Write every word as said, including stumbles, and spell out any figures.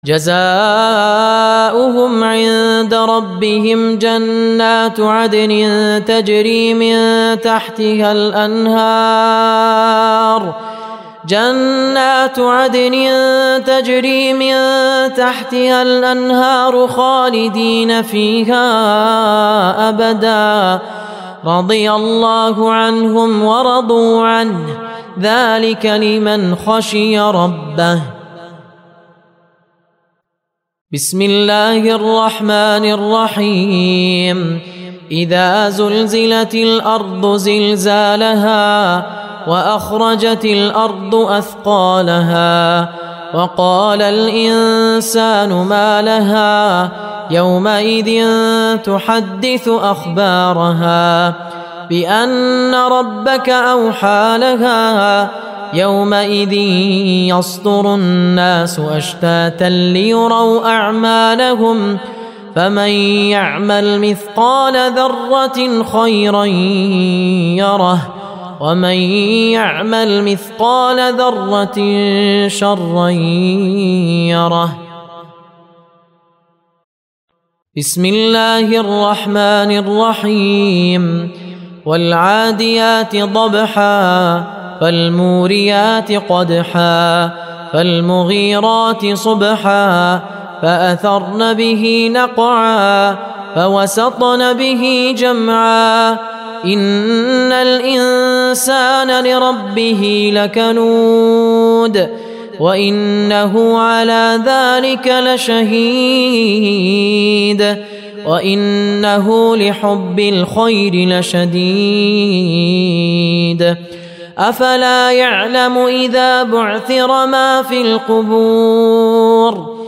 جزاؤهم عند ربهم جنات عدن تجري من تحتها الأنهار جنات عدن تجري من تحتها الأنهار خالدين فيها أبدا رضي الله عنهم ورضوا عنه ذلك لمن خشي ربه. بسم الله الرحمن الرحيم. إذا زلزلت الأرض زلزالها وأخرجت الأرض أثقالها وقال الإنسان ما لها يومئذ تحدث أخبارها بأن ربك أوحى لها يومئذ يصدر الناس أشتاتا ليروا أعمالهم فمن يعمل مثقال ذرة خيرا يره ومن يعمل مثقال ذرة شرا يره. بسم الله الرحمن الرحيم. والعاديات ضبحا فالموريات قدحا فالمغيرات صبحا فأثرن به نقعا فوسطن به جمعا إن الإنسان لربه لكنود وإنه على ذلك لشهيد وإنه لحب الخير لشديد. أفلا يعلم إذا بعثر ما في القبور